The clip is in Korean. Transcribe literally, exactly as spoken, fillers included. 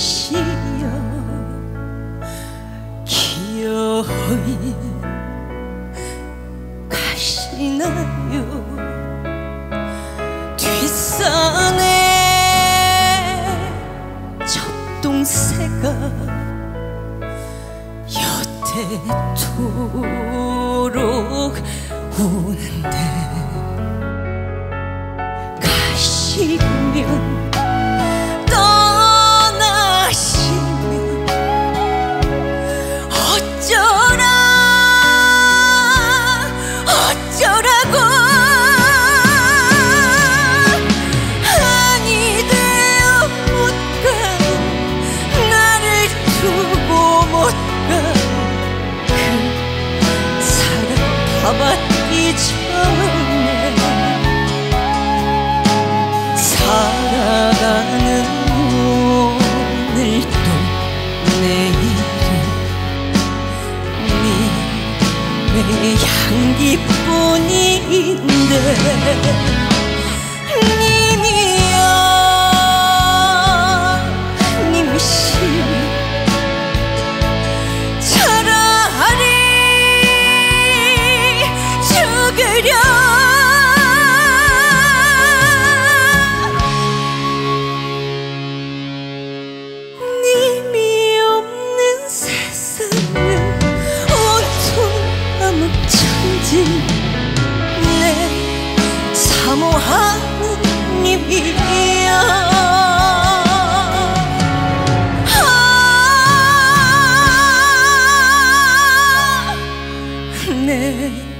이름시여 기어이 가시나요. 뒷산에 젖동새가 여태토록 우는데 가시면 떠나시면 어쩌라 어쩌라고 아니 되어 못 가고 나를 두고 못 가고 그 사랑 다 받기 전에 살아가는 오늘도 내일은 님의 향기뿐인데 님이여 님시 차라리 죽으려 내 사모하는 님이야. 아, 내